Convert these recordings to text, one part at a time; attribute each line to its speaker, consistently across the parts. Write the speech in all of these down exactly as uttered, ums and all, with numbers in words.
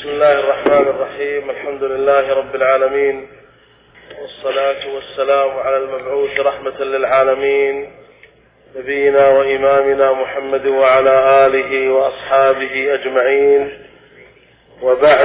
Speaker 1: بسم الله الرحمن الرحيم. الحمد لله رب العالمين، والصلاة والسلام على المبعوث رحمة للعالمين نبينا وإمامنا محمد وعلى آله وأصحابه أجمعين، وبعد.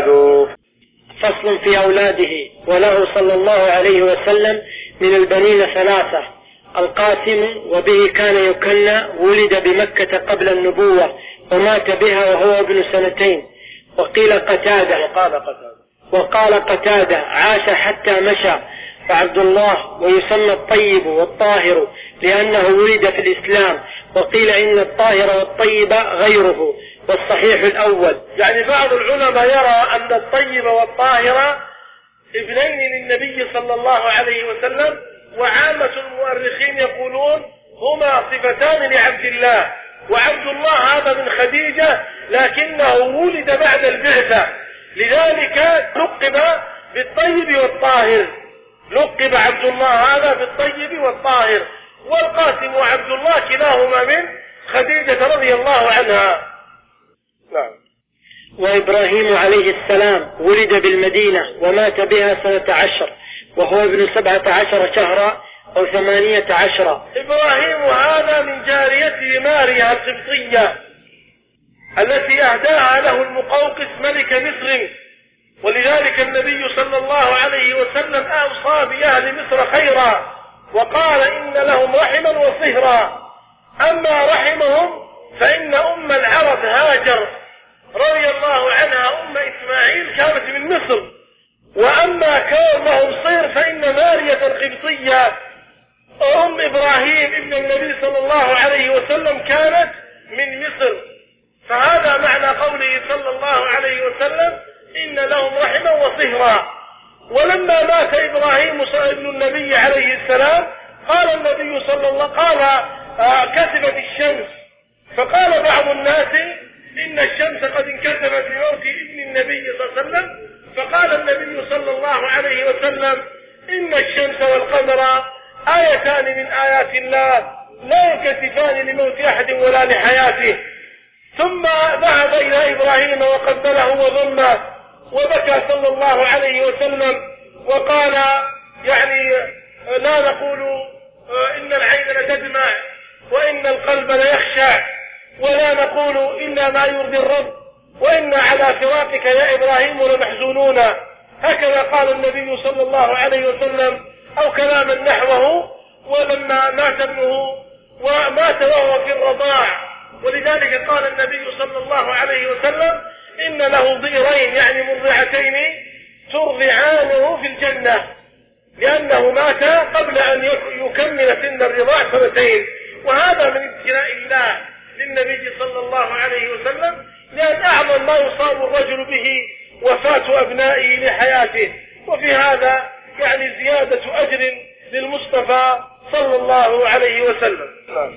Speaker 2: فصل في أولاده. وله صلى الله عليه وسلم من البنين ثلاثة: القاسم، وبه كان يكنى، ولد بمكة قبل النبوة ومات بها وهو ابن سنتين. وقيل قتادة
Speaker 1: وقال قتادة
Speaker 2: وقال قتادة عاش حتى مشى. فعبد الله، ويسمى الطيب والطاهر لأنه ولد في الإسلام. وقيل إن الطاهر والطيب غيره، والصحيح الأول.
Speaker 1: يعني بعض العلماء يرى أن الطيب والطاهر ابنين للنبي صلى الله عليه وسلم، وعامة المؤرخين يقولون هما صفتان لعبد الله، وعبد الله هذا من خديجة لكنه ولد بعد البعثة، لذلك لقب بالطيب والطاهر. لقب عبد الله هذا بالطيب والطاهر. والقاسم وعبد الله كلاهما من خديجة رضي الله عنها. نعم.
Speaker 2: وإبراهيم عليه السلام ولد بالمدينة ومات بها سنة عشر، وهو ابن سبعة عشر شهرا أو ثمانية عشر.
Speaker 1: إبراهيم هذا من جاريته ماريا القبطية التي أهداها له المقوقس ملك مصر، ولذلك النبي صلى الله عليه وسلم أوصى بأهل مصر خيرا وقال إن لهم رحما وصهرا. أما رحمهم فإن أم العرب هاجر رضي الله عنها أم إسماعيل كانت من مصر، وأما كونهم صهر فإن مارية القبطية أم إبراهيم ابن النبي صلى الله عليه وسلم كانت من مصر. فهذا معنى قوله صلى الله عليه وسلم إن لهم رحما وصهرا. ولما مات إبراهيم ابن النبي عليه السلام قال النبي صلى الله قال آه كسفت الشمس، فقال بعض الناس إن الشمس قد انكسفت لموت ابن النبي صلى الله عليه وسلم، فقال النبي صلى الله عليه وسلم إن الشمس والقمر آيتان من آيات الله لا ينكسفان لموت أحد ولا لحياته. ثم ذهب إلى إبراهيم وقبله وضمه وبكى صلى الله عليه وسلم وقال يعني لا نقول إن العين لتدمع وإن القلب ليخشع، ولا نقول إلا ما يرضي الرب، وإنا على فراقك يا إبراهيم لمحزونون. هكذا قال النبي صلى الله عليه وسلم أو كلاما نحوه. ولما مات ابنه ومات وهو في الرضاع، ولذلك قال النبي صلى الله عليه وسلم إن له ضئرين يعني مرضعتين ترضعانه في الجنة، لأنه مات قبل أن يكمل سن الرضاع سنتين. وهذا من ابتلاء الله للنبي صلى الله عليه وسلم، لأن أعظم ما يصاب الرجل به وفاة أبنائه لحياته، وفي هذا يعني زيادة أجر للمصطفى صلى الله عليه وسلم.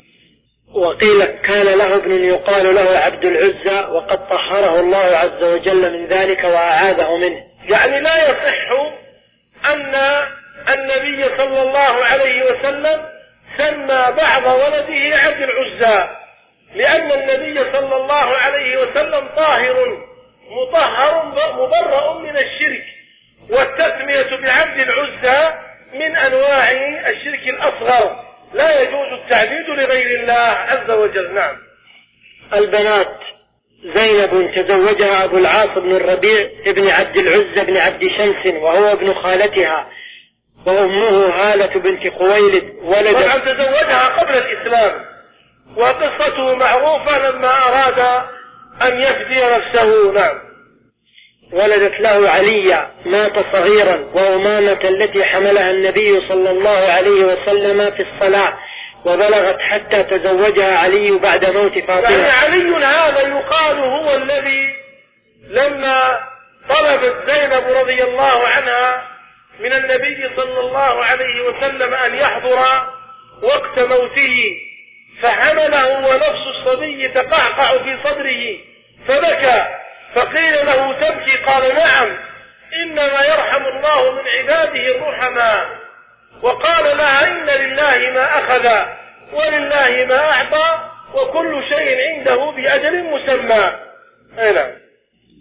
Speaker 2: وقيل كان له ابن يقال له عبد العزى، وقد طهره الله عز وجل من ذلك وأعاذه منه.
Speaker 1: يعني لا يصح أن النبي صلى الله عليه وسلم سمى بعض ولده عبد العزى، لأن النبي صلى الله عليه وسلم طاهر مطهر مبرأ من الشرك، والتسمية بعبد العزى من أنواع الشرك الأصغر، لا يجوز التعبيد لغير الله عز وجل. نعم.
Speaker 2: البنات: زينب تزوجها أبو العاص بن الربيع ابن عبد العزى بن عبد شمس وهو ابن خالتها، وأمه هالة بنت خويلد ولدت
Speaker 1: طبعا تزوجها قبل الإسلام، وقصته معروفة لما أراد أن يفدي نفسه. نعم.
Speaker 2: ولدت له عليا مات صغيرا، وأمامة التي حملها النبي صلى الله عليه وسلم في الصلاة، وبلغت حتى تزوجها علي بعد موت فاطمة.
Speaker 1: يعني علي هذا يقال هو الذي لما طلبت زينب رضي الله عنها من النبي صلى الله عليه وسلم أن يحضر وقت موته، فحمله ونفس الصبي تقعقع في صدره فبكى، فقيل له تبكي؟ قال نعم، إنما يرحم الله من عباده الرحماء. وقال لها إن لله ما أخذ ولله ما أعطى وكل شيء عنده بأجل مسمى. نعم.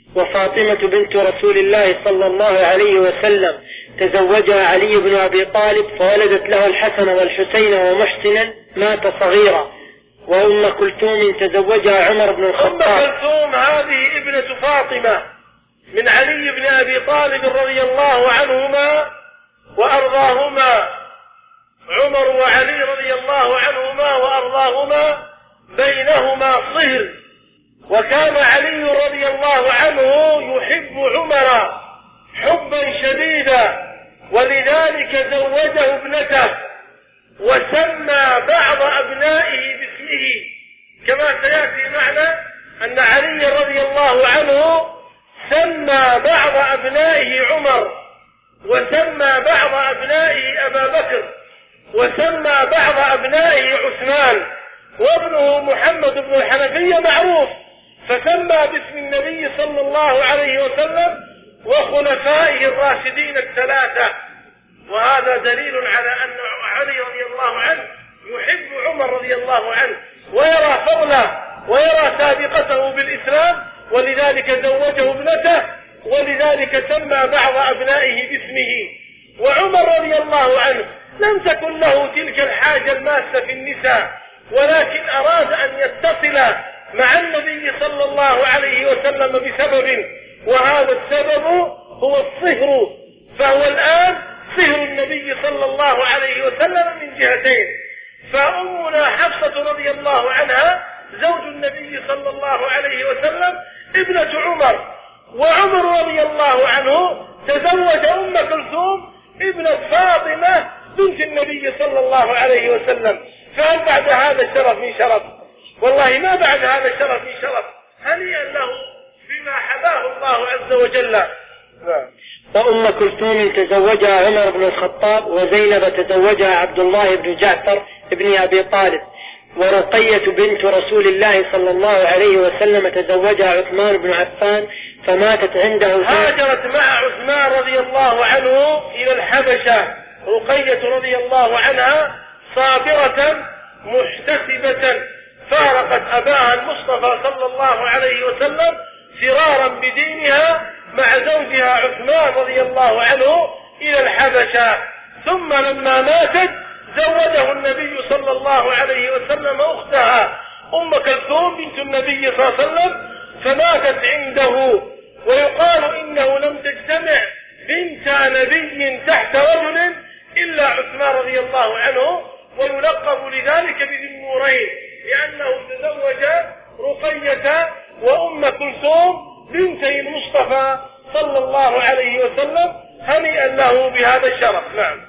Speaker 2: وفاطمة بنت رسول الله صلى الله عليه وسلم تزوجها علي بن أبي طالب فولدت له الحسن والحسين ومحسنا مات صغيرا. وأم كلثوم تزوجها عمر بن الخطاب.
Speaker 1: أم كلثوم هذه ابنة فاطمة من علي بن أبي طالب رضي الله عنهما وأرضاهما. عمر وعلي رضي الله عنهما وأرضاهما بينهما صهر، وكان علي رضي الله عنه يحب عمر حبا شديدا، ولذلك زوجه ابنته وسمى بعض أبنائه باسمه، كما سيأتي معنا أن علي رضي الله عنه سمى بعض أبنائه عمر، وسمى بعض أبنائه أبا بكر، وسمى بعض أبنائه عثمان، وابنه محمد بن الحنفية معروف، فسمى باسم النبي صلى الله عليه وسلم وخلفائه الراشدين الثلاثة. وهذا دليل على أن علي رضي الله عنه يحب عمر رضي الله عنه ويرى فضله ويرى سابقته بالإسلام، ولذلك زوجه ابنته، ولذلك سمى بعض أبنائه باسمه. وعمر رضي الله عنه لم تكن له تلك الحاجة الماسة في النساء، ولكن أراد أن يتصل مع النبي صلى الله عليه وسلم بسبب، وهذا السبب هو الصهر، فهو الآن صهر النبي صلى الله عليه وسلم من جهتين. فأمنا حفصة رضي الله عنها زوج النبي صلى الله عليه وسلم ابنة عمر، وعمر رضي الله عنه تزوج أم كلثوم ابنة فاطمة بنت النبي صلى الله عليه وسلم. فهل بعد هذا الشرف من شرف؟ والله ما بعد هذا الشرف من شرف. هنيئا له بما حباه الله عز وجل.
Speaker 2: وأم كلثوم تزوجها عمر بن الخطاب، وزينب تزوجها عبد الله بن جعفر بن أبي طالب، ورقية بنت رسول الله صلى الله عليه وسلم تزوجها عثمان بن عفان فماتت عنده.
Speaker 1: هاجرت مع عثمان رضي الله عنه إلى الحبشة رقية رضي الله عنها صابرة محتسبة، فارقت أباها المصطفى صلى الله عليه وسلم فرارا بدينها مع زوجها عثمان رضي الله عنه إلى الحبشة. ثم لما ماتت زوجه النبي صلى الله عليه وسلم أختها أم كلثوم بنت النبي صلى الله عليه وسلم، فماتت عنده. ويقال إنه لم تجتمع بنت نبي تحت رجل إلا عثمان رضي الله عنه، ويلقب لذلك بذي النورين، لأنه تزوج رقية وأم كلثوم بنتي المصطفى صلى الله عليه وسلم، هنيئا له بهذا الشرف. نعم.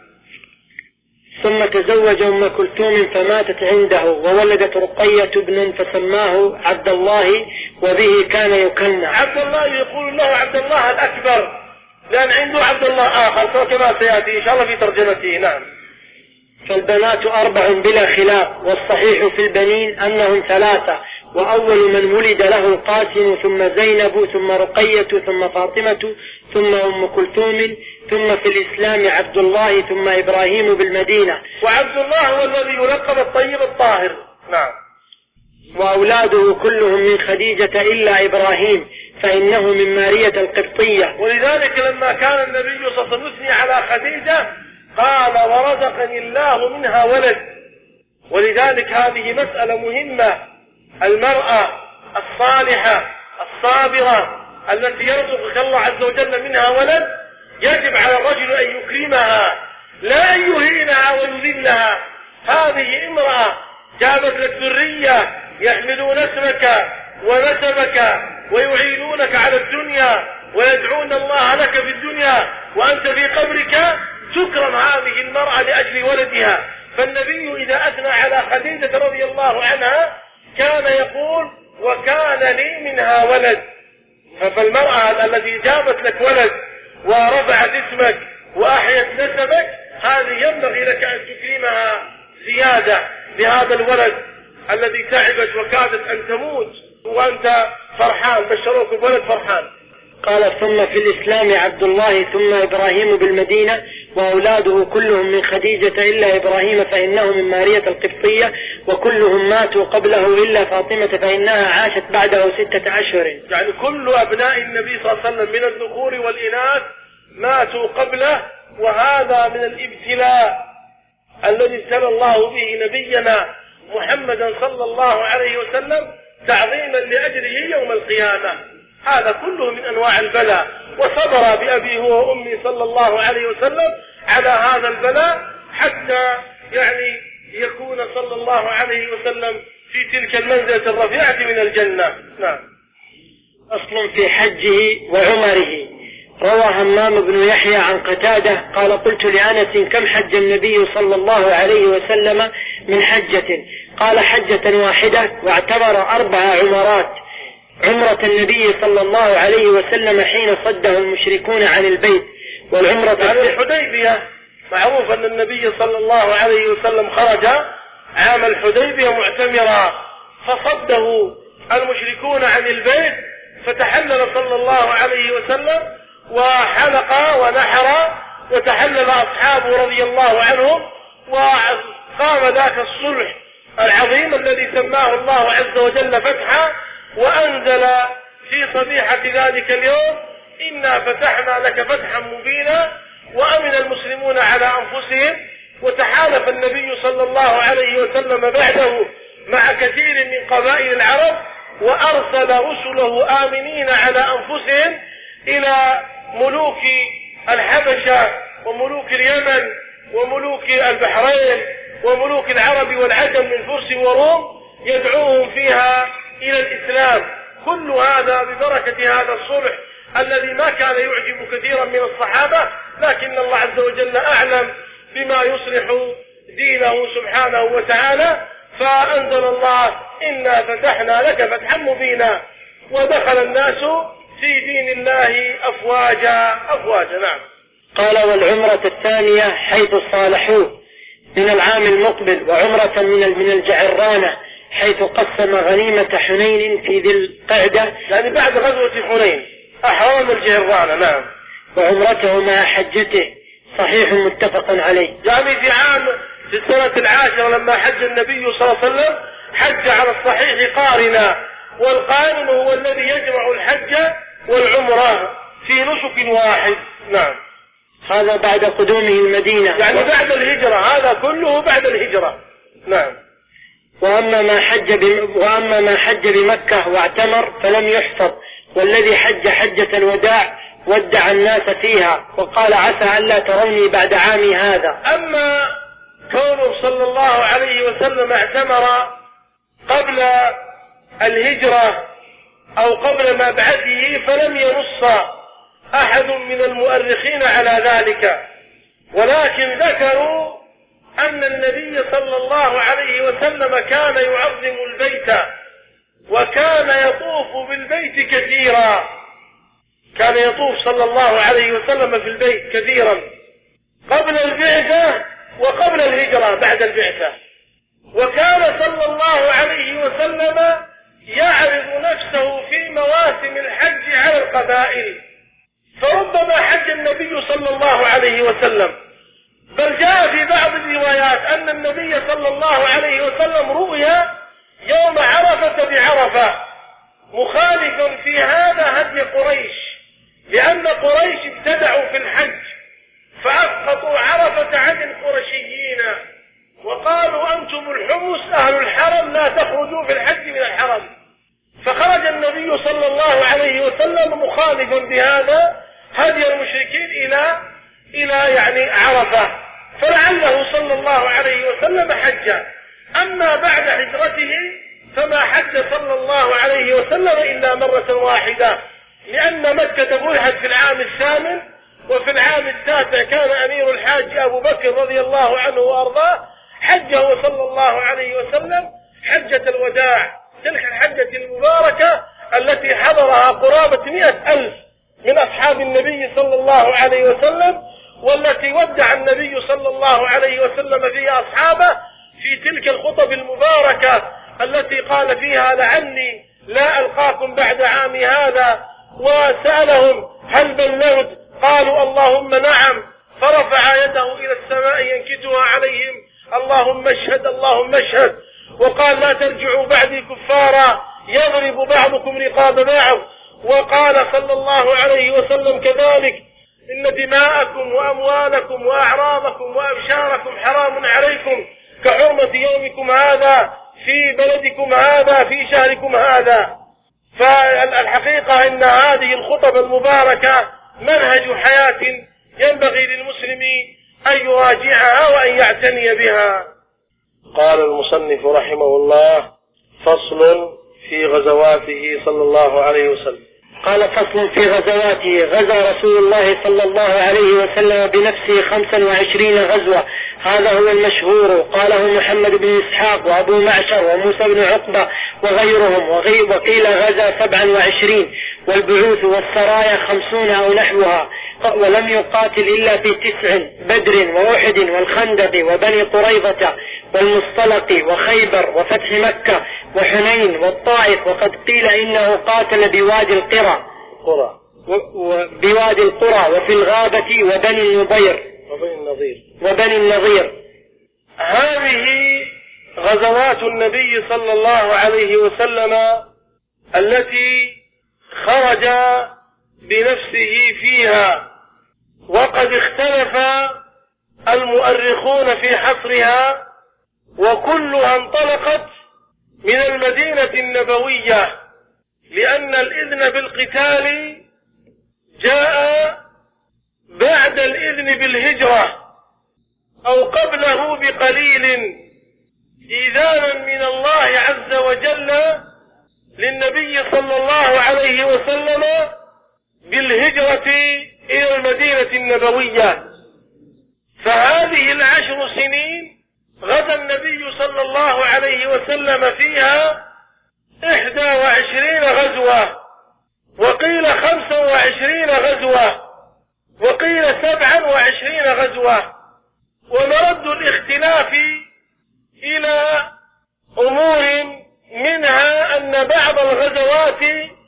Speaker 2: ثم تزوج أم كلثوم فماتت عنده، وولدت رقية ابنا فسماه عبد الله، وبه كان يكنى.
Speaker 1: عبد الله يقول له عبد الله الأكبر، لأن عنده عبد الله آخر كما سيأتي إن شاء الله في ترجمته. نعم.
Speaker 2: فالبنات أربع بلا خلاف، والصحيح في البنين أنهم ثلاثة، وأول من ولد له القاسم، ثم زينب، ثم رقية، ثم فاطمة، ثم أم كلثوم، ثم في الإسلام عبد الله، ثم إبراهيم بالمدينة.
Speaker 1: وعبد الله هو الذي يلقب الطيب الطاهر. نعم.
Speaker 2: وأولاده كلهم من خديجة إلا إبراهيم، فإنه من مارية القبطية.
Speaker 1: ولذلك لما كان النبي صلى الله عليه وسلم يثني على خديجة قال ورزقني الله منها ولد. ولذلك هذه مسألة مهمة، المرأة الصالحة الصابرة التي يرزقك الله عز وجل منها ولد، يجب على الرجل أن يكرمها لا أن يهينها ويذلها. هذه امرأة جابت لك ذرية يحملون اسمك ونسبك ويعينونك على الدنيا ويدعون الله لك في الدنيا، وأنت في قبرك تكرم هذه المرأة لأجل ولدها. فالنبي إذا أثنى على خديجة رضي الله عنها كان يقول وكان لي منها ولد. فالمرأة التي جابت لك ولد ورفعت اسمك وأحيت نسبك، هذه ينبغي لك أن تكرمها زيادة لهذا الولد الذي تعبت وكادت أن تموت وأنت فرحان، بشروك بولد فرحان.
Speaker 2: قال ثم في الإسلام عبد الله، ثم إبراهيم بالمدينة، وأولاده كلهم من خديجة إلا إبراهيم فإنه من مارية القبطية، وكلهم ماتوا قبله إلا فاطمة فإنها عاشت بعده ستة أشهر.
Speaker 1: يعني كل أبناء النبي صلى الله عليه وسلم من الذكور والإناث ماتوا قبله، وهذا من الابتلاء الذي ابتلى الله به نبينا محمدا صلى الله عليه وسلم تعظيما لأجله يوم القيامة. هذا كله من أنواع البلاء، وصبر بأبيه وأمي صلى الله عليه وسلم على هذا البلاء حتى يعني يكون صلى الله عليه وسلم في تلك المنزلة الرفيعة من الجنة. نعم.
Speaker 2: أصل في حجه وعمره. روى همام بن يحيى عن قتادة قال قلت لأنس كم حج النبي صلى الله عليه وسلم من حجة؟ قال حجة واحدة، واعتبر أربع عمرات: عمرة النبي صلى الله عليه وسلم حين صده المشركون عن البيت، والعمرة
Speaker 1: عن الحديبية. معروف أن النبي صلى الله عليه وسلم خرج عام الحديبية معتمرا، فصده المشركون عن البيت، فتحلل صلى الله عليه وسلم وحلق ونحر، وتحلل أصحابه رضي الله عنهم، وقام ذاك الصلح العظيم الذي سماه الله عز وجل فتحا، وأنزل في صبيحة ذلك اليوم: إنا فتحنا لك فتحا مبينا. وأمن المسلمون على أنفسهم، وتحالف النبي صلى الله عليه وسلم بعده مع كثير من قبائل العرب، وأرسل رسله آمنين على أنفسهم إلى ملوك الحبشة وملوك اليمن وملوك البحرين وملوك العرب والعجم من فرس وروم، يدعوهم فيها إلى الإسلام. كل هذا ببركة هذا الصلح الذي ما كان يعجب كثيرا من الصحابة، لكن الله عز وجل أعلم بما يصلح دينه سبحانه وتعالى، فأنزل الله: إنا فتحنا لك فتحا مبينا. ودخل الناس في دين الله أفواجا أفواجا. نعم.
Speaker 2: قال والعمرة الثانية حيث صالحوه من العام المقبل، وعمرة من من الجعرانة حيث قسم غنيمة حنين في ذي القعدة،
Speaker 1: يعني بعد غزوة حنين أحرام الجعرانة. نعم.
Speaker 2: وعمرته مع حجته صحيح متفق عليه.
Speaker 1: يعني في عام في السنة العاشرة لما حج النبي صلى الله عليه وسلم حج على الصحيح قارنا، والقارن هو الذي يجمع الحج والعمرة في نسك واحد. نعم.
Speaker 2: هذا بعد قدومه المدينة،
Speaker 1: يعني بعد الهجرة، هذا كله بعد الهجرة. نعم.
Speaker 2: وأما ما حج بم... وأما ما حج بمكة واعتمر فلم يحفظ، والذي حج حجة الوداع ودع الناس فيها وقال عسى ألا تروني بعد عامي هذا.
Speaker 1: أما كونه صلى الله عليه وسلم اعتمر قبل الهجرة أو قبل مبعثه فلم ينص أحد من المؤرخين على ذلك، ولكن ذكروا أن النبي صلى الله عليه وسلم كان يعظم البيت، وكان يطوف بالبيت كثيرا، كان يطوف صلى الله عليه وسلم في البيت كثيرا قبل البعثة وقبل الهجرة بعد البعثة. وكان صلى الله عليه وسلم يعرض نفسه في مواسم الحج على القبائل، فربما حج النبي صلى الله عليه وسلم، بل جاء في بعض الروايات أن النبي صلى الله عليه وسلم رؤيا يوم عرفة بعرفة، مخالفا في هذا هدي قريش، لأن قريش ابتدعوا في الحج فأسقطوا عرفة عن القرشيين وقالوا أنتم الحمس أهل الحرم لا تخرجوا في الحج من الحرم، فخرج النبي صلى الله عليه وسلم مخالفا بهذا هدي المشركين إلى إلى يعني عرفة، فلعله صلى الله عليه وسلم حج. أما بعد هجرته فما حج صلى الله عليه وسلم إلا مرة واحدة، لأن مكة فتحت في العام الثامن، وفي العام التاسع كان أمير الحاج أبو بكر رضي الله عنه وأرضاه حجه صلى الله عليه وسلم حجة الوداع، تلك الحجة المباركة التي حضرها قرابة مئة ألف من أصحاب النبي صلى الله عليه وسلم، والتي ودع النبي صلى الله عليه وسلم فيها أصحابه في تلك الخطب المباركة التي قال فيها لعلي لا ألقاكم بعد عامي هذا، وسألهم هل بلغت؟ قالوا اللهم نعم، فرفع يده إلى السماء ينكتها عليهم اللهم اشهد اللهم اشهد، وقال لا ترجعوا بعدي كفارا يضرب بعضكم رقاب بعض. وقال صلى الله عليه وسلم كذلك إن دماءكم وأموالكم وأعراضكم وأبشاركم حرام عليكم كحرمة يومكم هذا في بلدكم هذا في شهركم هذا. فالحقيقة إن هذه الخطب المباركة منهج حياة ينبغي للمسلم أن يراجعها وأن يعتني بها. قال المصنف رحمه الله: فصل في غزواته صلى الله عليه وسلم.
Speaker 2: قال: فصل في غزواته. غزا رسول الله صلى الله عليه وسلم بنفسه خمسا وعشرين غزوة، هذا هو المشهور. قاله محمد بن إسحاق وأبو معشر وموسى بن عقبة وغيرهم، وقيل غزا سبعا وعشرين، والبعوث والسرايا خمسون أو نحوها، ولم يقاتل إلا في تسع: بدر وأحد والخندق وبني قريظة والمصطلق وخيبر وفتح مكة وحنين والطائف. وقد قيل إنه قاتل بوادي القرى
Speaker 1: قرى
Speaker 2: بوادي القرى وفي الغابة وبني النضير
Speaker 1: وبني النضير
Speaker 2: وبني النضير.
Speaker 1: هذه غزوات النبي صلى الله عليه وسلم التي خرج بنفسه فيها، وقد اختلف المؤرخون في حصرها، وكلها انطلقت من المدينة النبوية، لأن الإذن بالقتال جاء بعد الإذن بالهجرة أو قبله بقليل، إذانا من الله عز وجل للنبي صلى الله عليه وسلم بالهجرة إلى المدينة النبوية. فهذه العشر سنين غزا النبي صلى الله عليه وسلم فيها إحدى وعشرين غزوة، وقيل خمسة وعشرين غزوة، وقيل سبعا وعشرين غزوة. ومرد الاختلاف إلى أمور منها أن بعض الغزوات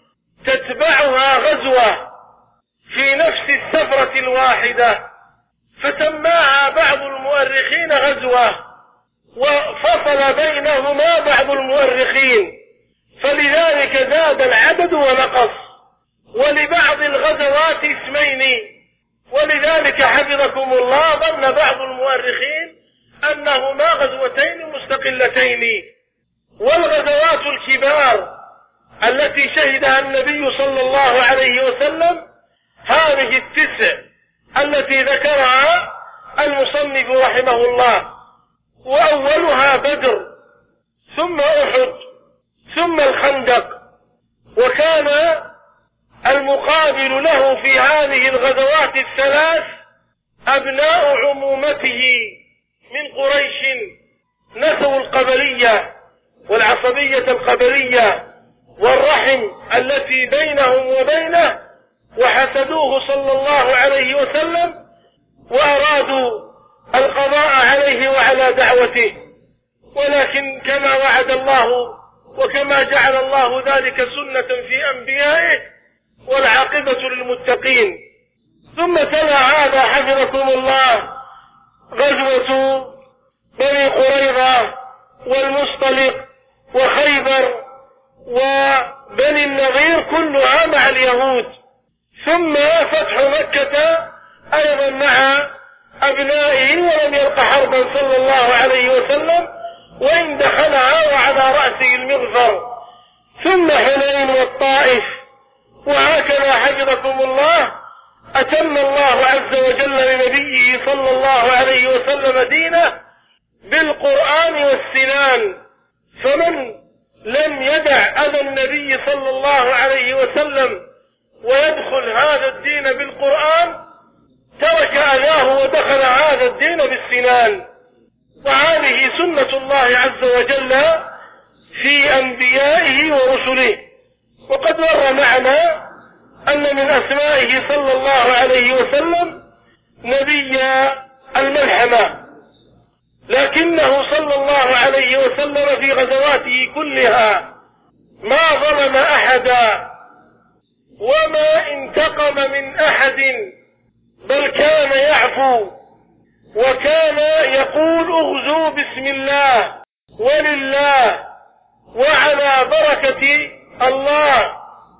Speaker 1: تتبعها غزوة في نفس السفرة الواحدة، فسماها بعض المؤرخين غزوة، وفصل بينهما بعض المؤرخين، فلذلك زاد العدد ونقص. ولبعض الغزوات اسمين، ولذلك حفظكم الله ظن بعض المؤرخين أنهما غزوتين مستقلتين. والغزوات الكبار التي شهدها النبي صلى الله عليه وسلم هذه التسع التي ذكرها المصنف رحمه الله، وأولها بدر ثم أحد ثم الخندق. وكان المقابل له في هذه الغزوات الثلاث أبناء عمومته من قريش، نسوا القبلية والعصبية القبلية والرحم التي بينهم وبينه، وحسدوه صلى الله عليه وسلم وأرادوا القضاء عليه وعلى دعوته. ولكن كما وعد الله وكما جعل الله ذلك سنة في أنبيائه، والعاقبة للمتقين. ثم تلا هذا حفظكم الله غزوة بني قريظة والمصطلق وخيبر وبني النضير كلها مع اليهود، ثم فتح مكة أيضا مع أبنائه، ولم يلق حربا صلى الله عليه وسلم، وإن دخلها وعلى رأسه المغفر، ثم حنين والطائف. وهكذا حفظكم الله أتم الله عز وجل لنبيه صلى الله عليه وسلم دينه بالقرآن والسنان. فمن لم يدع أذى النبي صلى الله عليه وسلم ويدخل هذا الدين بالقرآن ترك أذاه ودخل هذا الدين بالسنان. وهذه سنة الله عز وجل في أنبيائه ورسله. وقد مر معنا أن من أسمائه صلى الله عليه وسلم نبي الملحمة، لكنه صلى الله عليه وسلم في غزواته كلها ما ظلم أحدا وما انتقم من أحد، بل كان يعفو، وكان يقول اغزوا بسم الله ولله وعلى بركة الله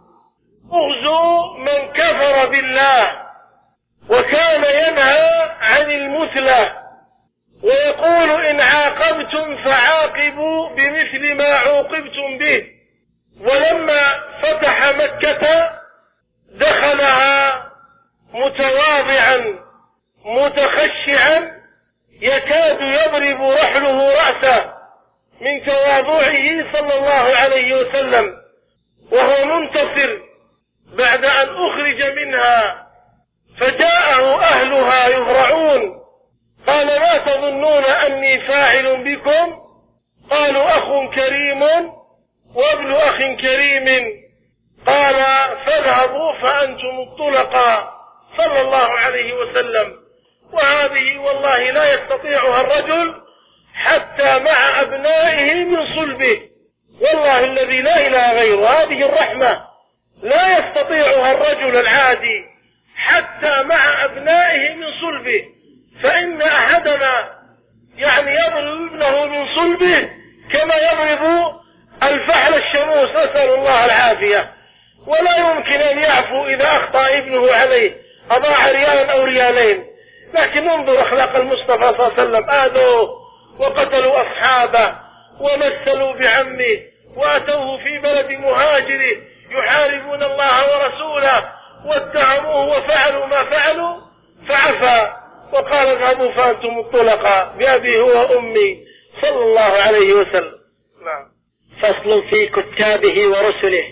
Speaker 1: اغزوا من كفر بالله. وكان ينهى عن المثلى ويقول إن عاقبتم فعاقبوا بمثل ما عوقبتم به. ولما فتح مكة دخلها متواضعا متخشعا يكاد يضرب رحله رأسه من تواضعه صلى الله عليه وسلم، وهو منتصر بعد أن أخرج منها، فجاءه أهلها يهرعون. قال ما تظنون أني فاعل بكم؟ قالوا أخ كريم وابن أخ كريم. قال فاذهبوا فأنتم الطلقاء صلى الله عليه وسلم. وهذه والله لا يستطيعها الرجل حتى مع أبنائه من صلبه، والله الذي لا إله غيره. هذه الرحمة لا يستطيعها الرجل العادي حتى مع أبنائه من صلبه، فإن أحدنا يعني يضرب ابنه من صلبه كما يضرب الفحل الشموس، نسأل الله العافية. ولا يمكن أن يعفو إذا أخطأ ابنه عليه، أضاع ريالا أو ريالين. لكن انظر أخلاق المصطفى صلى الله عليه وسلم، آذوه وقتلوا أصحابه ومثلوا بعمه وأتوه في بلد مهاجره يحاربون الله ورسوله واتهموه وفعلوا ما فعلوا فعفى وقال اذهبوا فأنتم الطلقاء بأبي هو أمي صلى الله عليه وسلم. نعم.
Speaker 2: فصل في كتابه ورسله.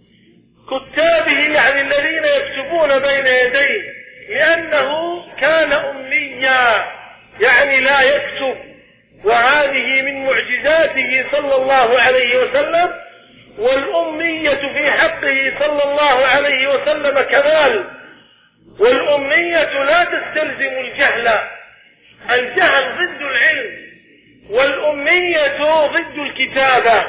Speaker 1: كتابه يعني الذين يكتبون بين يديه، لأنه كان أميا يعني لا يكتب، وهذه من معجزاته صلى الله عليه وسلم. والأمية في حقه صلى الله عليه وسلم كمال، والأمية لا تستلزم الجهل، الجهل ضد العلم، والأمية ضد الكتابة،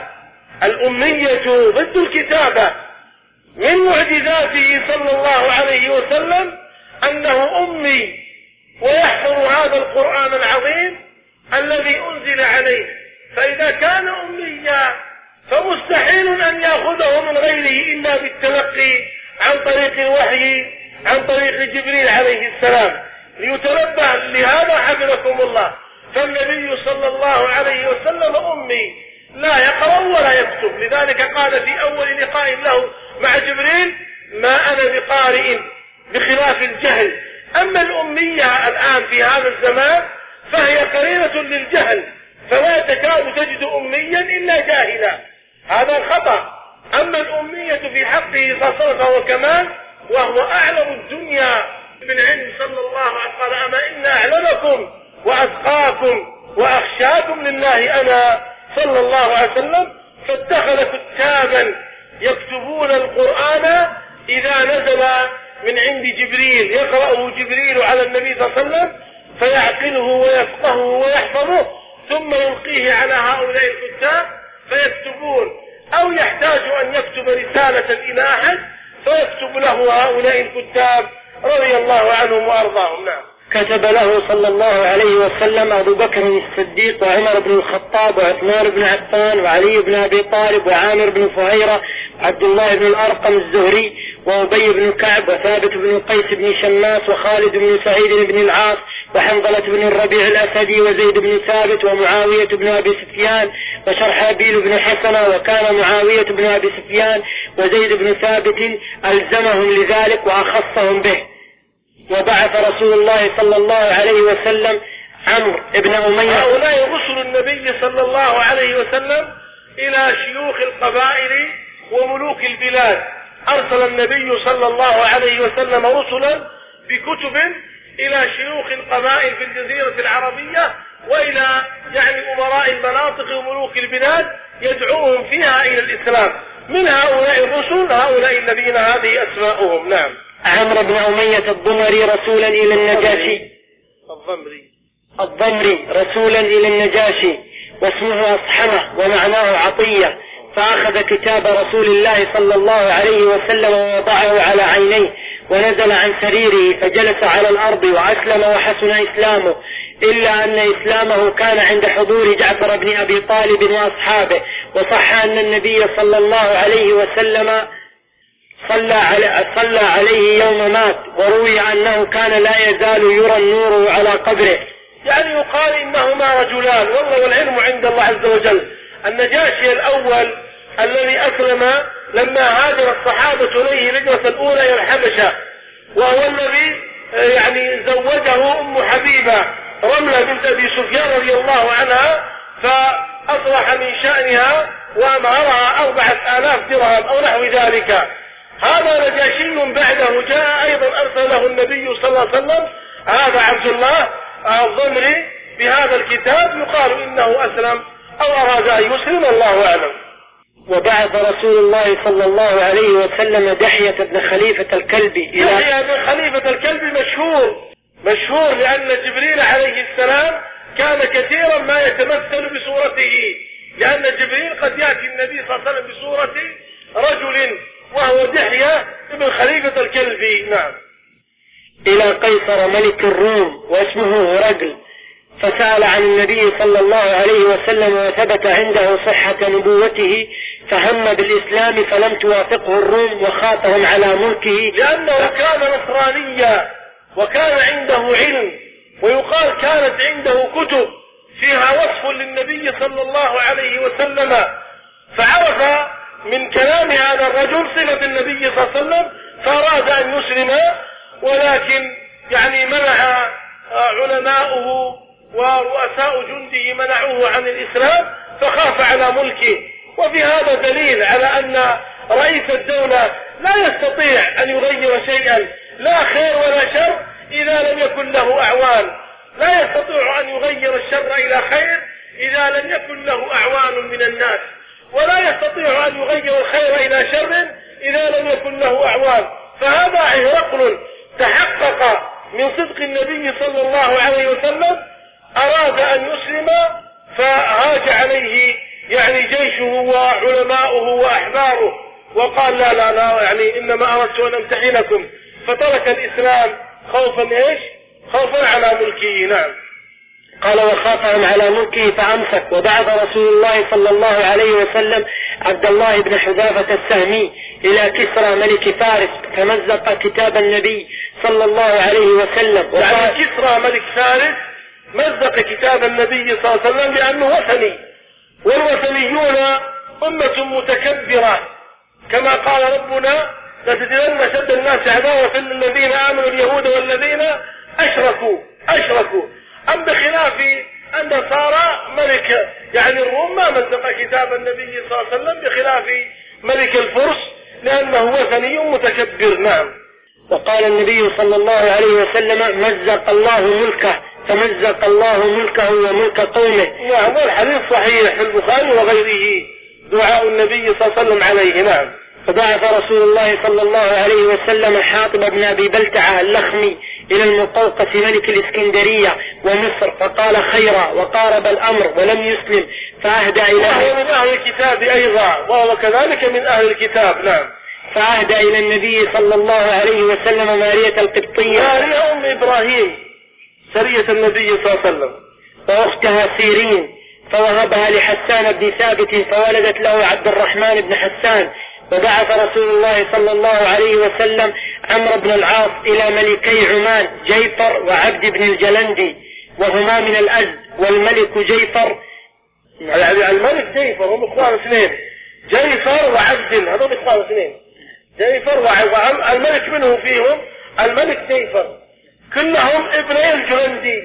Speaker 1: الأمية ضد الكتابة. من معجزاته صلى الله عليه وسلم أنه أمي ويحفظ هذا القرآن العظيم الذي أنزل عليه. فإذا كان أميا فمستحيل أن يأخذه من غيره إلا بالتلقي عن طريق الوحي عن طريق جبريل عليه السلام ليتنبه لهذا حفظكم الله. فالنبي صلى الله عليه وسلم أمي لا يقرأ ولا يكتب، لذلك قال في أول لقاء له مع جبريل ما أنا بقارئ، بخلاف الجهل. أما الأمية الآن في هذا الزمان فهي قرينة للجهل، فلا تكاد تجد أميا إلا جاهلا، هذا الخطأ. أما الأمية في حقه فهو كمال، وهو أعلم الدنيا بالعلم صلى الله عليه وسلم. قال أما إن أعلمكم وأتقاكم وأخشاكم لله أنا صلى الله عليه وسلم. فاتخذ كتابا يكتبون القرآن إذا نزل من عند جبريل، يقرأه جبريل على النبي صلى الله عليه وسلم فيعقله ويفقهه ويحفظه، ثم يلقيه على هؤلاء الكتاب فيكتبون، أو يحتاج أن يكتب رسالة إلى أحد فيكتب له هؤلاء الكتاب رضي الله عنهم وأرضاهم. نعم.
Speaker 2: كتب له صلى الله عليه وسلم أبو بكر الصديق وعمر بن الخطاب وعثمان بن عفان وعلي بن أبي طالب وعامر بن فهيرة وعبد الله بن الأرقم الزهري وأبي بن كعب وثابت بن قيس بن شماس وخالد بن سعيد بن العاص وحنظلة بن الربيع الأسدي وزيد بن ثابت ومعاوية بن أبي سفيان وشرحابيل بن حسنة. وكان معاوية بن أبي سفيان وزيد بن ثابت ألزمهم لذلك وأخصهم به. وبعث رسول الله صلى الله عليه وسلم عمرو بن أمية.
Speaker 1: هؤلاء رسل النبي صلى الله عليه وسلم إلى شيوخ القبائل وملوك البلاد. أرسل النبي صلى الله عليه وسلم رسلا بكتب إلى شيوخ القبائل في الجزيرة العربية وإلى يعني أمراء المناطق وملوك البلاد يدعوهم فيها إلى الإسلام. من هؤلاء الرسل هؤلاء الذين هذه أسماؤهم. نعم.
Speaker 2: عمرو بن أمية الضمري رسولا إلى النجاشي.
Speaker 1: الضمري
Speaker 2: الضمري رسولا إلى النجاشي واسمه أصحمة ومعناه عطية. فأخذ كتاب رسول الله صلى الله عليه وسلم ووضعه على عينيه ونزل عن سريره فجلس على الأرض وأسلم وحسن إسلامه. إلا أن إسلامه كان عند حضور جعفر بن أبي طالب وأصحابه. وصح أن النبي صلى الله عليه وسلم صلى, علي صلى عليه يوم مات، وروي أنه كان لا يزال يرى النور على قبره.
Speaker 1: يعني يقال إنهما رجلان، والله والعلم عند الله عز وجل. النجاشي الأول الذي أسلم لما هاجر الصحابة إليه الهجرة الأولى إلى الحبشة، وهو الذي يعني زوجه أم حبيبة رملة بنت أبي سفيان رضي الله عنها، فأصلح من شأنها وأمهرها أربعة آلاف درهم أو نحو ذلك. هذا نجاشي بعده جاء أيضا أرسل له النبي صلى الله عليه وسلم هذا عبد الله الضمري بهذا الكتاب، يقال إنه أسلم أو أراد أن يسلم، الله أعلم.
Speaker 2: وبعث رسول الله صلى الله عليه وسلم دحية بن خليفة الكلبي.
Speaker 1: دحية بن خليفة الكلبي مشهور مشهور لأن جبريل عليه السلام كان كثيرا ما يتمثل بصورته، لأن جبريل قد يأتي النبي صلى الله عليه وسلم بصورة رجل وهو دحية بن خليفة الكلبي. نعم.
Speaker 2: إلى قيصر ملك الروم واسمه هرقل، فسأل عن النبي صلى الله عليه وسلم وثبت عنده صحة نبوته، فهم بالإسلام فلم توافقه الروم وخاطهم على ملكه،
Speaker 1: لأنه كان نصرانيا وكان عنده علم، ويقال كانت عنده كتب فيها وصف للنبي صلى الله عليه وسلم، فعرف من كلام هذا الرجل صفة النبي صلى الله عليه وسلم فأراد أن يسلم، ولكن يعني منع علماؤه ورؤساء جنده منعوه عن الإسلام فخاف على ملكه. وفي هذا دليل على أن رئيس الدولة لا يستطيع أن يغير شيئا، لا خير ولا شر، إذا لم يكن له أعوان. لا يستطيع أن يغير الشر إلى خير إذا لم يكن له أعوان من الناس، ولا يستطيع أن يغير الخير إلى شر إذا لم يكن له أعوان. فهذا هرقل تحقق من صدق النبي صلى الله عليه وسلم، أراد أن يسلم فهاج عليه يعني جيشه وعلماؤه وأحباره، وقال لا لا لا يعني إنما أردت أن أمتحنكم، فترك الإسلام خوفا إيش؟ خوفا على ملكه. نعم.
Speaker 2: قال وخافهم على ملكه فأمسك. وبعث رسول الله صلى الله عليه وسلم عبد الله بن حذافة السهمي إلى كسرى ملك فارس، فمزق كتاب النبي صلى الله عليه وسلم.
Speaker 1: يعني كسرى ملك فارس مزق كتاب النبي صلى الله عليه وسلم لأنه وثني، والوثنيون أمة متكبرة، كما قال ربنا لتجدن شد الناس عداوة للذين آمنوا اليهود والذين أشركوا أشركوا أم بخلاف أن صار ملك يعني الروم ما مزق كتاب النبي صلى الله عليه وسلم بخلاف ملك الفرس لأنه وثني متكبر. نعم.
Speaker 2: وقال النبي صلى الله عليه وسلم مزق الله ملكه فمزق الله ملكه وملك قومه.
Speaker 1: نعم. والحديث صحيح في البخاري وغيره دعاء النبي صلى الله عليه وسلم عليه. نعم.
Speaker 2: فبعث رسول الله صلى الله عليه وسلم حاطب بن أبي بلتعة اللخمي إلى المقوقس ملك الإسكندرية ومصر، فقال خيرا وقارب الأمر ولم يسلم، فأهدى إلى
Speaker 1: وهو من أهل الكتاب أيضا، وهو كذلك من أهل الكتاب. نعم.
Speaker 2: فأهدى إلى النبي صلى الله عليه وسلم مارية القبطية،
Speaker 1: مارية أم إبراهيم سرية النبي صلى الله عليه وسلم،
Speaker 2: وأختها سيرين، فوهبها لحسان بن ثابت فولدت له عبد الرحمن بن حسان. وبعث رسول الله صلى الله عليه وسلم عمرو بن العاص إلى ملكي عمان جيفر وعبد بن الجلندي، وهما من الأزد، والملك جيفر
Speaker 1: يعني الملك جيفر هم إخوان اثنين، جيفر وعبد، هذول إخوان اثنين، جيفر وعبد. الملك منه فيهم الملك جيفر، كلهم ابني الجلندي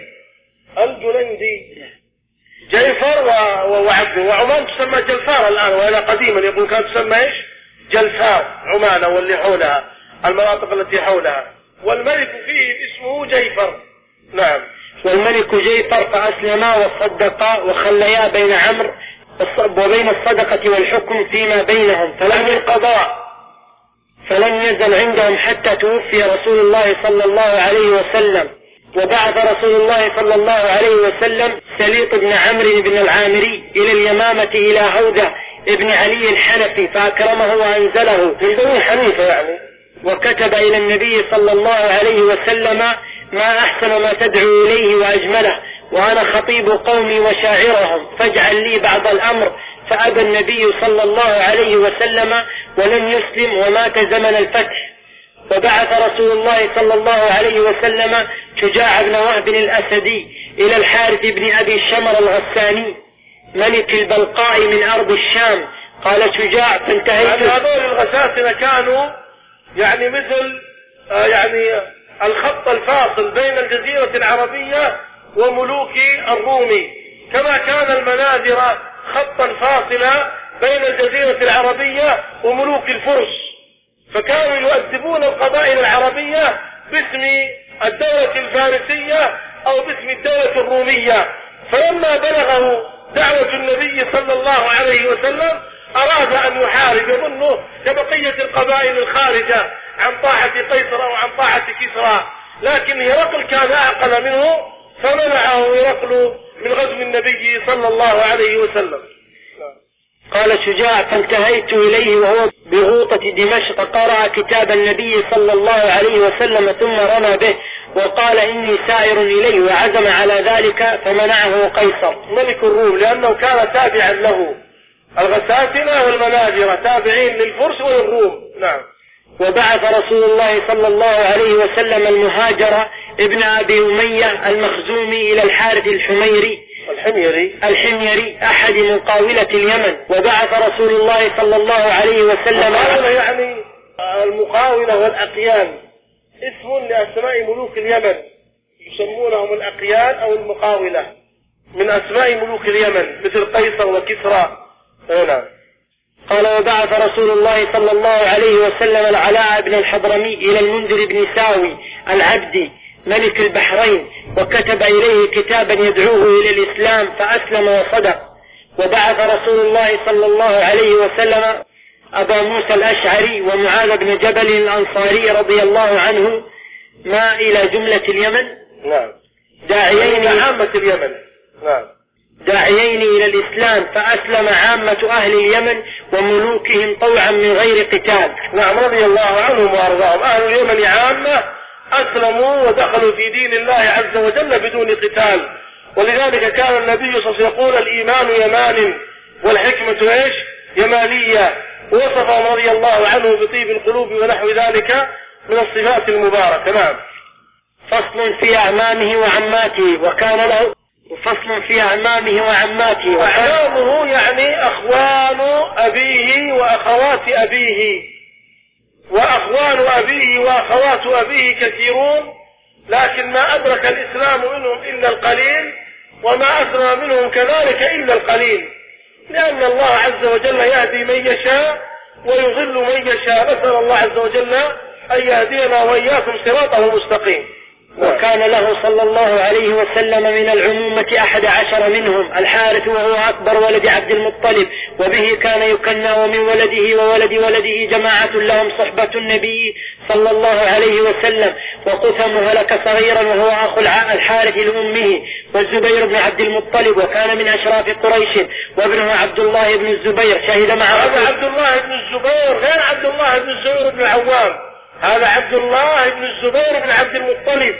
Speaker 1: الجلندي جيفر وعبد. وعمان تسمى جلفار الآن، وإلى قديما يقول كانت تسمى إيش؟ جلفار عمان واللي حولها المناطق التي حولها، والملك فيه اسمه جيفر. نعم.
Speaker 2: والملك جيفر فأسلما وصدقا وخليا بين عمرو وبين الصدقة والحكم فيما بينهم، فلم القضاء فلم يزل عندهم حتى توفي رسول الله صلى الله عليه وسلم. وبعث رسول الله صلى الله عليه وسلم سليط بن عمرو بن العامري إلى اليمامة إلى هودة ابن علي الحنفي فأكرمه وأنزله
Speaker 1: في بني حنيفة يعني،
Speaker 2: وكتب إلى النبي صلى الله عليه وسلم ما أحسن ما تدعو إليه وأجمله، وأنا خطيب قومي وشاعرهم، فاجعل لي بعض الأمر. فأبى النبي صلى الله عليه وسلم ولم يسلم ومات زمن الفتح. وبعث رسول الله صلى الله عليه وسلم شجاع بن وهب الأسدي إلى الحارث بن أبي الشمر الغساني ملك البلقاء من أرض الشام. قال شجاع فانتهيت.
Speaker 1: يعني هذول الغساسنة كانوا يعني مثل آه يعني الخط الفاصل بين الجزيرة العربية وملوك الروم، كما كان المناذر خطا فاصلا بين الجزيرة العربية وملوك الفرس، فكانوا يؤدبون القبائل العربية باسم الدولة الفارسية أو باسم الدولة الرومية. فلما بلغه دعوة النبي صلى الله عليه وسلم أراد أن يحارب، يظنه كبقية القبائل الخارجة عن طاعة قيصر أو عن طاعة كسرى، لكن هرقل كان أعقل منه فمنعه هرقل من غزو النبي صلى الله عليه وسلم.
Speaker 2: قال شجاع فانتهيت إليه وهو بغوطة دمشق، قرأ كتاب النبي صلى الله عليه وسلم ثم رمى به وقال إني سائر إليه، وعزم على ذلك فمنعه قيصر
Speaker 1: ملك الروم، لأنه كان تابعا له. الغساسنة والمناذرة تابعين للفرس والروم. نعم.
Speaker 2: وبعث رسول الله صلى الله عليه وسلم المهاجر ابن أبي أمية المخزومي إلى الحارث الحميري
Speaker 1: الحميري
Speaker 2: الحميري أحد مقاولة اليمن. وبعث رسول الله صلى الله عليه وسلم
Speaker 1: يعني المقاولة والأقيان اسم لأسماء ملوك اليمن، يسمونهم الأقيان أو المقاولة من أسماء ملوك اليمن مثل قيصر وكسرى. هنا
Speaker 2: قال وبعث رسول الله صلى الله عليه وسلم العلاء بن الحضرمي إلى المنذر بن ساوي العبدي ملك البحرين، وكتب إليه كتابا يدعوه إلى الإسلام فأسلم وصدق. وبعث رسول الله صلى الله عليه وسلم أبا موسى الأشعري ومعاذ بن جبل الأنصاري رضي الله عنه ما إلى جملة اليمن.
Speaker 1: نعم.
Speaker 2: داعيين
Speaker 1: عامة اليمن. نعم.
Speaker 2: داعيين إلى الإسلام فأسلم عامة أهل اليمن وملوكهم طوعا من غير قتال.
Speaker 1: نعم رضي الله عنهم وأرضاهم. أهل اليمن عامة أسلموا ودخلوا في دين الله عز وجل بدون قتال، ولذلك كان النبي صلى الله عليه وسلم يقول الإيمان يمان والحكمة إيش؟ يمانية، ووصفهم رضي الله عنه بطيب القلوب ونحو ذلك من الصفات المباركة. نعم.
Speaker 2: فصل في أعمامه وعماته. وكان له فصل في أعمامه وعماته.
Speaker 1: أعمامه يعني أخوان أبيه وأخوات أبيه، وأخوان أبيه وأخوات أبيه كثيرون، لكن ما أدرك الإسلام منهم إلا القليل، وما أسلم منهم كذلك إلا القليل، لأن الله عز وجل يهدي من يشاء ويضل من يشاء. نسأل الله عز وجل أن يهدينا وإياكم صراطه المستقيم.
Speaker 2: وكان له صلى الله عليه وسلم من العمومة أحد عشر منهم الحارث وهو أكبر ولد عبد المطلب، وبه كان يكنى، ومن ولده وولد ولده جماعة لهم صحبة النبي صلى الله عليه وسلم. وقثم هلك صغيرا وهو أخو الحارث لأمه، والزبير بن عبد المطلب وكان من أشراف قريش، وابنه عبد الله بن الزبير شهد مع
Speaker 1: هذا عبد الله بن الزبير غير عبد الله بن الزبير بن العوام، هذا عبد الله بن الزبير بن عبد المطلب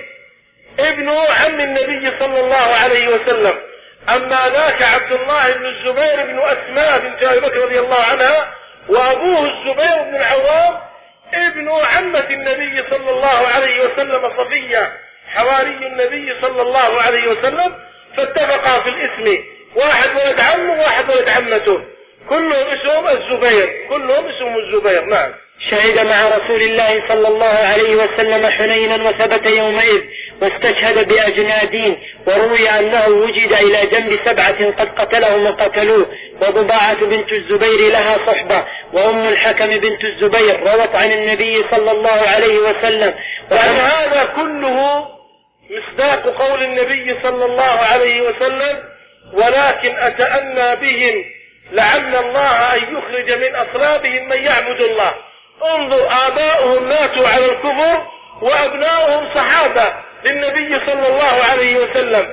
Speaker 1: ابن عم النبي صلى الله عليه وسلم. أما ذاك عبد الله بن الزبير بن أسماء بنت أبي بكر رضي الله عنها، وأبوه الزبير بن العوام ابن عمة النبي صلى الله عليه وسلم صفية حواري النبي صلى الله عليه وسلم، فاتفقا في الاسم، واحد ولد عمه وواحد ولد عمته، كلهم اسمهم الزبير، كلهم اسمهم الزبير. نعم.
Speaker 2: شهد مع رسول الله صلى الله عليه وسلم حنينا وثبت يومئذ، واستشهد بأجنادين، وروي أنه وجد إلى جنب سبعة قد قتلهم وقتلوه. وضباعة بنت الزبير لها صحبة، وأم الحكم بنت الزبير روت عن النبي صلى الله عليه وسلم.
Speaker 1: وعن هذا كله مصداق قول النبي صلى الله عليه وسلم ولكن أتأنى بهم لعل الله أن يخرج من أصلابهم من يعبد الله. انظر، آباؤهم ماتوا على الكفر وأبناؤهم صحابة للنبي صلى الله عليه وسلم،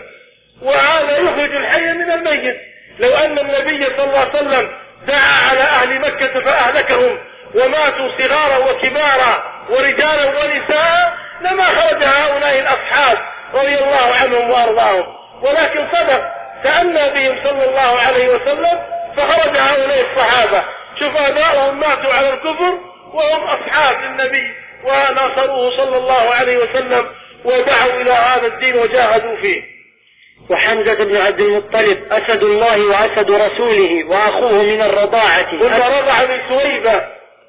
Speaker 1: وهذا يخرج الحي من الميت. لو أن النبي صلى الله عليه وسلم دعا على أهل مكة فأهلكهم وماتوا صغارا وكبارا ورجالا ونساء لما خرج هؤلاء الأصحاب رضي الله عنهم وأرضاهم. ولكن صدق تأنى بهم صلى الله عليه وسلم فخرج هؤلاء الصحابة شفهاءهم ماتوا على الكفر وهم أصحاب النبي وناصروه صلى الله عليه وسلم ودعوا إلى هذا الدين وجاهدوا فيه.
Speaker 2: وحمزة بن عبد المطلب أسد الله وأسد رسوله وأخوه من الرضاعة
Speaker 1: رضع من سويبة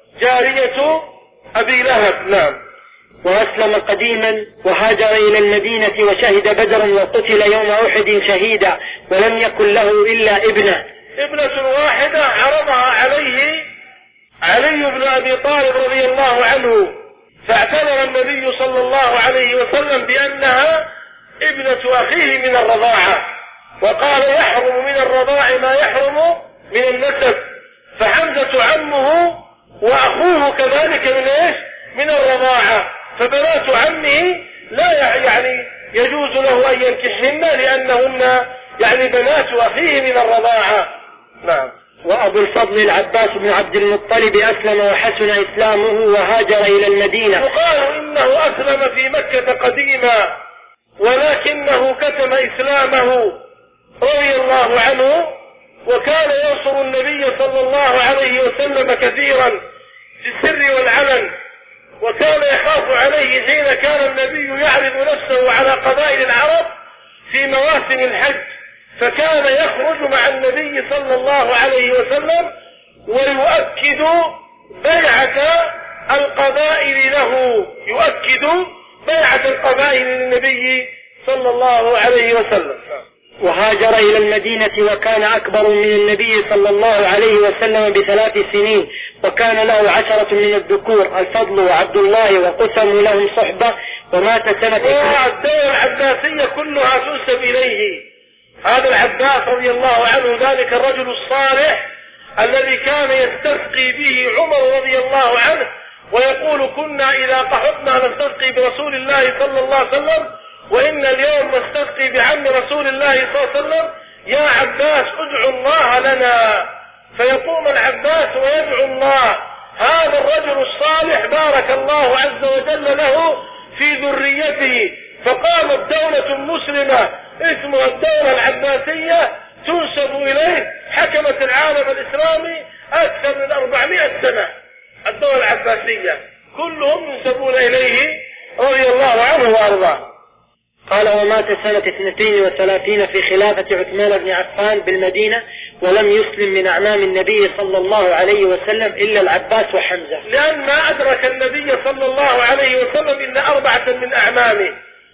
Speaker 1: جارية أبي لهب. نعم.
Speaker 2: وأسلم قديما وهاجر إلى المدينة وشهد بدرا وقتل يوم أحد شهيدا ولم يكن له إلا ابنة
Speaker 1: ابنة واحدة عرضها عليه علي بن أبي طالب رضي الله عنه فاعتبر النبي صلى الله عليه وسلم بأنها ابنة أخيه من الرضاعة وقال يحرم من الرضاع ما يحرم من النسب فحمزة عمه وأخوه كذلك من إيش من الرضاعة فبنات عمه لا يعني يجوز له أن ينكحهن لأنهن يعني بنات أخيه من الرضاعة. نعم.
Speaker 2: وأبو الفضل العباس بن عبد المطلب أسلم وحسن إسلامه وهاجر إلى المدينة.
Speaker 1: يقال إنه أسلم في مكة قديما ولكنه كتم إسلامه رضي الله عنه وكان ينصر النبي صلى الله عليه وسلم كثيرا في السر والعلن وكان يخاف عليه حين كان النبي يعرض نفسه على قبائل العرب في مواسم الحج فكان يخرج مع النبي صلى الله عليه وسلم ويؤكد بيعة القبائل له يؤكد بيعة القبائل للنبي صلى الله عليه وسلم.
Speaker 2: وهاجر إلى المدينة وكان أكبر من النبي صلى الله عليه وسلم بثلاث سنين وكان له عشرة من الذكور الفضل وعبد الله وقسم لهم صحبة ومات سنة.
Speaker 1: والدولة العباسية كلها تنسب إليه هذا العباس رضي الله عنه ذلك الرجل الصالح الذي كان يستسقي به عمر رضي الله عنه ويقول كنا إذا قحطنا نستسقي برسول الله صلى الله عليه وسلم وإن اليوم نستسقي بعم رسول الله صلى الله عليه وسلم يا عباس ادعو الله لنا فيقوم العباس ويدعو الله هذا الرجل الصالح بارك الله عز وجل له في ذريته فقامت دولة مسلمة اسمها الدولة العباسية تنسب إليه حكمت العالم الإسلامي أكثر من أربعمائة سنة الدولة العباسية كلهم ينسبون إليه رضي الله عنه وأرضاه.
Speaker 2: قال ومات سنة اثنتين وثلاثين في خلافة عثمان بن عفان بالمدينة ولم يسلم من أعمام النبي صلى الله عليه وسلم إلا العباس وحمزة
Speaker 1: لأن ما أدرك النبي صلى الله عليه وسلم إلا أربعة من أعمامه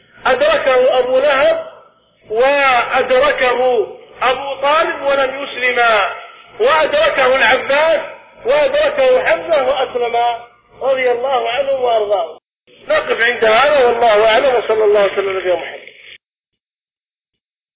Speaker 1: أدركه أبو لهب وأدركه أبو طالب ولم يسلما وأدركه العباس وأدركه حمزة وأسلم رضي الله عنه وأرضاه. نقف عند هذا والله أعلم وصلى الله وسلم على محمد.